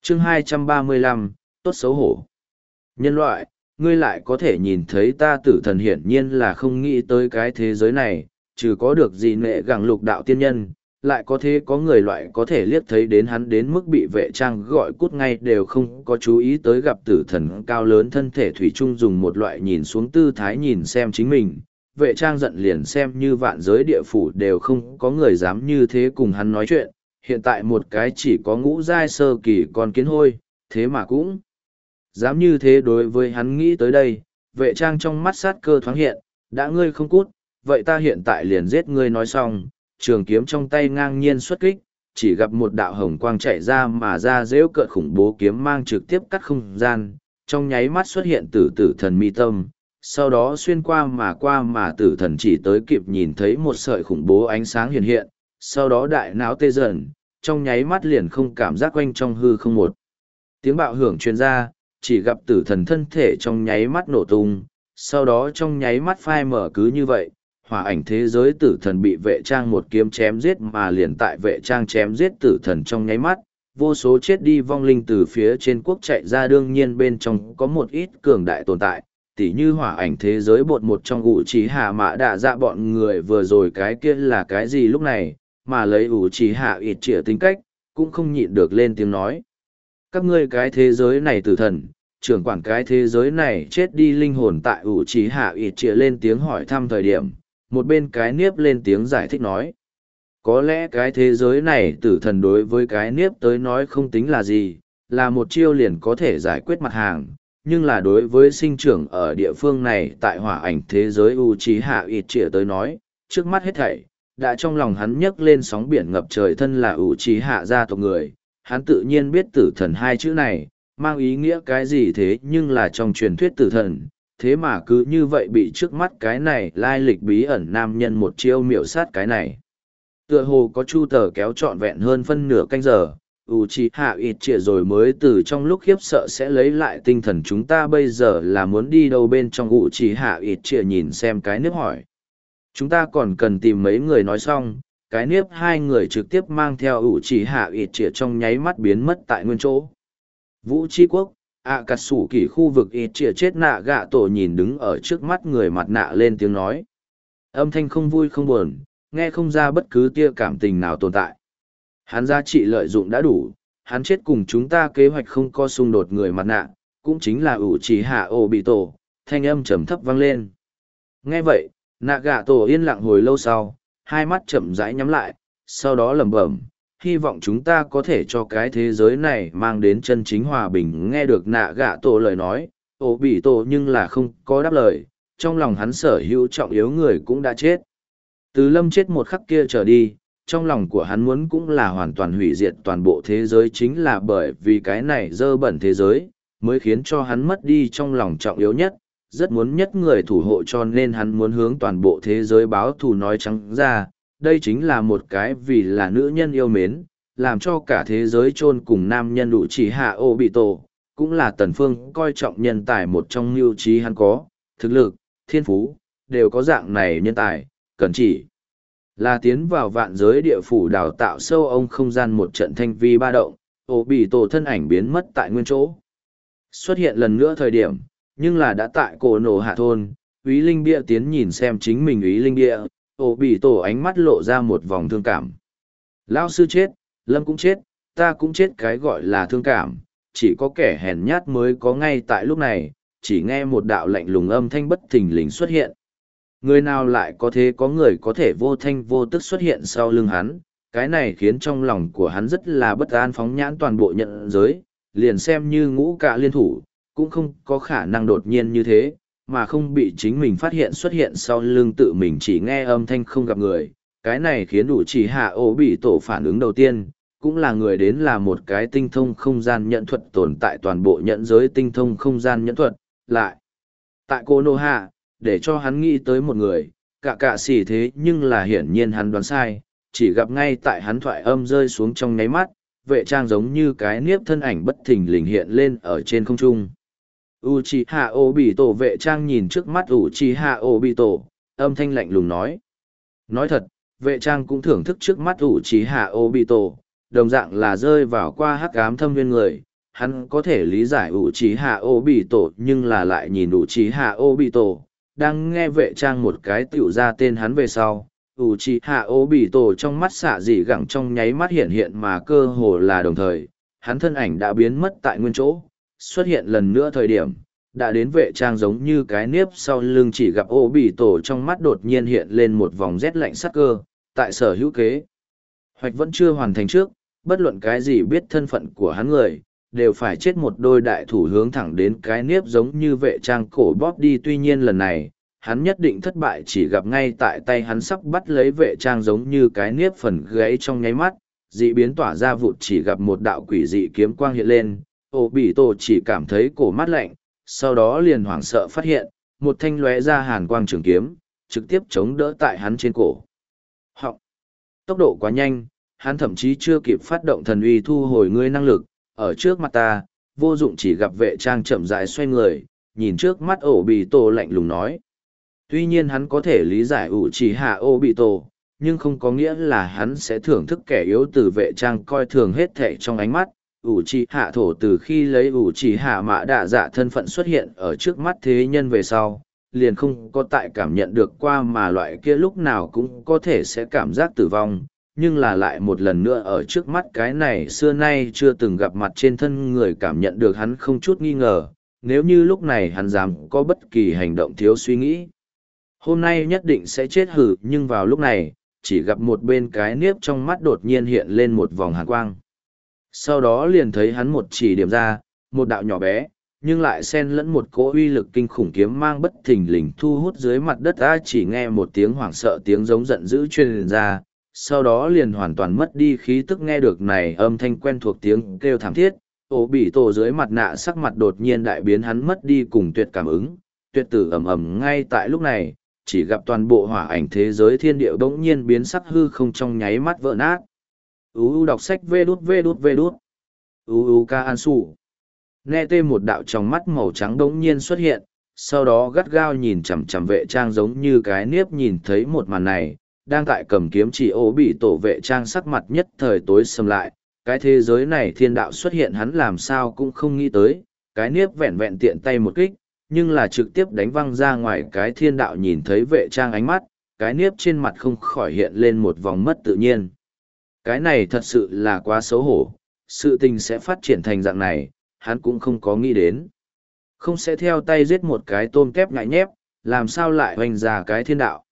chương 235, tốt xấu hổ. Nhân loại, ngươi lại có thể nhìn thấy ta tử thần, hiển nhiên là không nghĩ tới cái thế giới này, trừ có được gì nệ gẳng lục đạo tiên nhân, lại có thế có người loại có thể liếc thấy đến hắn đến mức bị vệ trang gọi cút ngay đều không có chú ý tới gặp tử thần cao lớn thân thể thủy chung dùng một loại nhìn xuống tư thái nhìn xem chính mình. Vệ trang giận liền xem như vạn giới địa phủ đều không có người dám như thế cùng hắn nói chuyện, hiện tại một cái chỉ có ngũ giai sơ kỳ con kiến hôi, thế mà cũng dám như thế đối với hắn. Nghĩ tới đây, vệ trang trong mắt sát cơ thoáng hiện, đã ngươi không cút, vậy ta hiện tại liền giết ngươi. Nói xong, trường kiếm trong tay ngang nhiên xuất kích, chỉ gặp một đạo hồng quang chạy ra mà ra dễu cợt khủng bố kiếm mang trực tiếp cắt không gian, trong nháy mắt xuất hiện từ tử thần mi tâm, sau đó xuyên qua mà tử thần chỉ tới kịp nhìn thấy một sợi khủng bố ánh sáng hiện hiện, sau đó đại não tê dần, trong nháy mắt liền không cảm giác quanh trong hư không một tiếng bạo hưởng truyền ra, chỉ gặp tử thần thân thể trong nháy mắt nổ tung, sau đó trong nháy mắt phai mở. Cứ như vậy, hỏa ảnh thế giới tử thần bị vệ trang một kiếm chém giết, mà liền tại vệ trang chém giết tử thần trong nháy mắt, vô số chết đi vong linh từ phía trên quốc chạy ra. Đương nhiên bên trong có một ít cường đại tồn tại, tỉ như hỏa ảnh thế giới bột một trong ủ trí hạ mã đạ dạ bọn người vừa rồi. Cái kia là cái gì lúc này, mà lấy ủ trí hạ ít trịa tính cách, cũng không nhịn được lên tiếng nói. Các ngươi cái thế giới này tử thần, trưởng quản cái thế giới này chết đi linh hồn. Tại ủ trí hạ ít trịa lên tiếng hỏi thăm thời điểm, một bên cái niếp lên tiếng giải thích nói. Có lẽ cái thế giới này tử thần đối với cái niếp tới nói không tính là gì, là một chiêu liền có thể giải quyết mặt hàng, nhưng là đối với sinh trưởng ở địa phương này tại hỏa ảnh thế giới Uchiha Itachi tới nói, trước mắt hết thảy, đã trong lòng hắn nhấc lên sóng biển ngập trời. Thân là Uchiha gia tộc người, hắn tự nhiên biết tử thần hai chữ này, mang ý nghĩa cái gì. Thế nhưng là trong truyền thuyết tử thần, thế mà cứ như vậy bị trước mắt cái này lai lịch bí ẩn nam nhân một chiêu miểu sát. Cái này tựa hồ có chu tờ kéo trọn vẹn hơn phân nửa canh giờ, Uchiha Itachi rồi mới từ trong lúc khiếp sợ sẽ lấy lại tinh thần. Chúng ta bây giờ là muốn đi đâu? Bên trong Uchiha Itachi nhìn xem cái nếp hỏi. Chúng ta còn cần tìm mấy người. Nói xong, cái nếp hai người trực tiếp mang theo Uchiha Itachi trong nháy mắt biến mất tại nguyên chỗ. Vũ Chi Quốc, cắt sủ kỳ khu vực Itachi chết nạ gạ tổ nhìn đứng ở trước mắt người mặt nạ lên tiếng nói. Âm thanh không vui không buồn, nghe không ra bất cứ tia cảm tình nào tồn tại. Hắn giá trị lợi dụng đã đủ, hắn chết cùng chúng ta kế hoạch không có xung đột. Người mặt nạ, cũng chính là Uchiha Obito, thanh âm trầm thấp vang lên. Nghe vậy, Nagato yên lặng hồi lâu sau, hai mắt chậm rãi nhắm lại, sau đó lẩm bẩm, hy vọng chúng ta có thể cho cái thế giới này mang đến chân chính hòa bình. Nghe được Nagato lời nói, Obito nhưng là không có đáp lời, trong lòng hắn sở hữu trọng yếu người cũng đã chết. Từ Lâm chết một khắc kia trở đi, trong lòng của hắn muốn cũng là hoàn toàn hủy diệt toàn bộ thế giới. Chính là bởi vì cái này dơ bẩn thế giới, mới khiến cho hắn mất đi trong lòng trọng yếu nhất, rất muốn nhất người thủ hộ, cho nên hắn muốn hướng toàn bộ thế giới báo thù. Nói trắng ra, đây chính là một cái vì là nữ nhân yêu mến, làm cho cả thế giới chôn cùng nam nhân Uchiha Obito, cũng là Tần Phương coi trọng nhân tài một trong. mưu trí hắn có, thực lực, thiên phú, đều có dạng này nhân tài, cần chỉ là tiến vào vạn giới địa phủ đào tạo sâu ông không gian. một trận thanh vi ba động, Obito thân ảnh biến mất tại nguyên chỗ. Xuất hiện lần nữa thời điểm, nhưng là đã tại cổ nổ hạ thôn. Úy Linh Bia tiến nhìn xem chính mình. Úy Linh Bia, Obito ánh mắt lộ ra một vòng thương cảm. Lão sư chết, Lâm cũng chết, ta cũng chết. Cái gọi là thương cảm, chỉ có kẻ hèn nhát mới có. Ngay tại lúc này, chỉ nghe một đạo lạnh lùng âm thanh bất thình lình xuất hiện. Người nào lại có thế có người có thể vô thanh vô tức xuất hiện sau lưng hắn, cái này khiến trong lòng của hắn rất là bất an. Phóng nhãn toàn bộ nhận giới, liền xem như ngũ cả liên thủ, cũng không có khả năng đột nhiên như thế, mà không bị chính mình phát hiện xuất hiện sau lưng tự mình. Chỉ nghe âm thanh không gặp người, cái này khiến Uchiha Obito phản ứng đầu tiên, cũng là người đến là một cái tinh thông không gian nhẫn thuật tồn tại. Toàn bộ nhận giới tinh thông không gian nhẫn thuật, lại tại Konoha, để cho hắn nghĩ tới một người, cả xỉ. Thế nhưng là hiển nhiên hắn đoán sai, chỉ gặp ngay tại hắn thoại âm rơi xuống trong nháy mắt, vệ trang giống như cái niếp thân ảnh bất thình lình hiện lên ở trên không trung. Uchiha Obito, vệ trang nhìn trước mắt Uchiha Obito, âm thanh lạnh lùng nói. Nói thật, vệ trang cũng thưởng thức trước mắt Uchiha Obito, đồng dạng là rơi vào qua hắc ám thâm viên người, hắn có thể lý giải ủ trí hạ ô bị tổ nhưng là lại nhìn ủ trí hạ ô bị tổ, đang nghe vệ trang một cái tựu ra tên hắn về sau. ủ trí hạ ô bị tổ trong mắt xạ dị gẳng trong nháy mắt hiện hiện mà cơ hồ là đồng thời, hắn thân ảnh đã biến mất tại nguyên chỗ, xuất hiện lần nữa thời điểm. Đã đến vệ trang giống như cái niếp sau lưng chỉ gặp ô bị tổ trong mắt đột nhiên hiện lên một vòng rét lạnh sắc cơ, tại sở hữu kế. Hoạch vẫn chưa hoàn thành trước, bất luận cái gì biết thân phận của hắn người, đều phải chết một đôi đại thủ hướng thẳng đến cái niếp giống như vệ trang cổ bóp đi. Tuy nhiên lần này, hắn nhất định thất bại chỉ gặp ngay tại tay hắn sắp bắt lấy vệ trang giống như cái niếp phần gãy trong nháy mắt, dị biến tỏa ra vụt chỉ gặp một đạo quỷ dị kiếm quang hiện lên, ô bị tổ chỉ cảm thấy cổ mát lạnh, sau đó liền hoảng sợ phát hiện, một thanh lóe ra hàn quang trường kiếm, trực tiếp chống đỡ tại hắn trên cổ. Họng! Tốc độ quá nhanh, hắn thậm chí chưa kịp phát động thần uy thu hồi ngươi năng lực, ở trước mặt ta, vô dụng chỉ gặp vệ trang chậm rãi xoay người, nhìn trước mắt ổ bị tổ lạnh lùng nói. Tuy nhiên hắn có thể lý giải ủ chỉ hạ ổ bị tổ, nhưng không có nghĩa là hắn sẽ thưởng thức kẻ yếu từ vệ trang coi thường hết thệ trong ánh mắt. ủ trì hạ thổ từ khi lấy ủ trì hạ mã đạ dạ thân phận xuất hiện ở trước mắt thế nhân về sau, liền không có tại cảm nhận được qua mà loại kia lúc nào cũng có thể sẽ cảm giác tử vong, nhưng là lại một lần nữa ở trước mắt cái này xưa nay chưa từng gặp mặt trên thân người cảm nhận được hắn không chút nghi ngờ, nếu như lúc này hắn dám có bất kỳ hành động thiếu suy nghĩ. Hôm nay nhất định sẽ chết hử, nhưng vào lúc này, chỉ gặp một bên cái niếp trong mắt đột nhiên hiện lên một vòng hàn quang. Sau đó liền thấy hắn một chỉ điểm ra, một đạo nhỏ bé, nhưng lại xen lẫn một cỗ uy lực kinh khủng kiếm mang bất thình lình thu hút dưới mặt đất. Ta chỉ nghe một tiếng hoảng sợ tiếng giống giận dữ truyền ra, sau đó liền hoàn toàn mất đi khí tức. Nghe được này âm thanh quen thuộc tiếng kêu thảm thiết, ổ bị tổ dưới mặt nạ sắc mặt đột nhiên đại biến, hắn mất đi cùng tuyệt cảm ứng, tuyệt tử ầm ầm. Ngay tại lúc này, chỉ gặp toàn bộ hỏa ảnh thế giới thiên địa bỗng nhiên biến sắc, hư không trong nháy mắt vỡ nát. Đọc sách vê đút. Ca An Sủ. Nghe tên một đạo trong mắt màu trắng đống nhiên xuất hiện, sau đó gắt gao nhìn chằm chằm vệ trang giống như cái niếp nhìn thấy một màn này, đang tại cầm kiếm chỉ ố bị tổ vệ trang sắc mặt nhất thời tối sầm lại. Cái thế giới này thiên đạo xuất hiện hắn làm sao cũng không nghĩ tới, cái niếp vẹn vẹn tiện tay một kích, nhưng là trực tiếp đánh văng ra ngoài cái thiên đạo. Nhìn thấy vệ trang ánh mắt, cái niếp trên mặt không khỏi hiện lên một vòng mất tự nhiên. Cái này thật sự là quá xấu hổ, sự tình sẽ phát triển thành dạng này, hắn cũng không có nghĩ đến. Không sẽ theo tay giết một cái tôm kép ngại nhép, làm sao lại hoành ra cái thiên đạo.